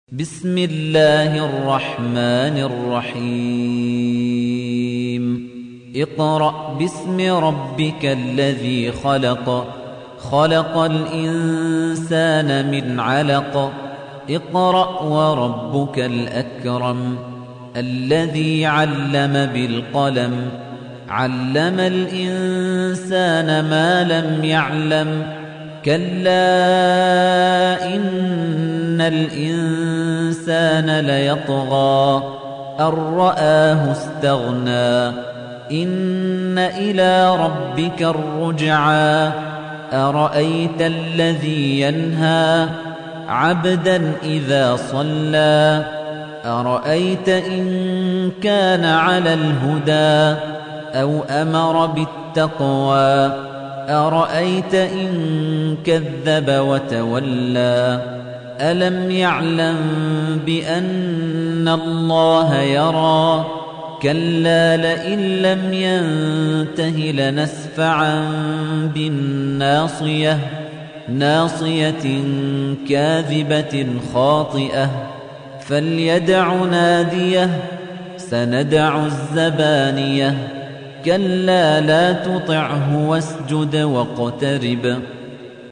بسم الله الرحمن الرحيم اقرأ باسم ربك الذي خلق خلق الإنسان من علق اقرأ وربك الأكرم الذي علم بالقلم علم الإنسان ما لم يعلم كلا إن الإنسان ليطغى أن رآه استغنى إن إلى ربك الرجعى أرأيت الذي ينهى عبدا إذا صلى أرأيت إن كان على الهدى أو أمر بالتقوى أرأيت إن كذب وتولى ألم يعلم بأن الله يرى كلا لئن لم ينته لنسفعا بالناصية ناصية كاذبة خاطئة فليدع ناديه سندع الزبانية كلا لا تطعه واسجد واقترب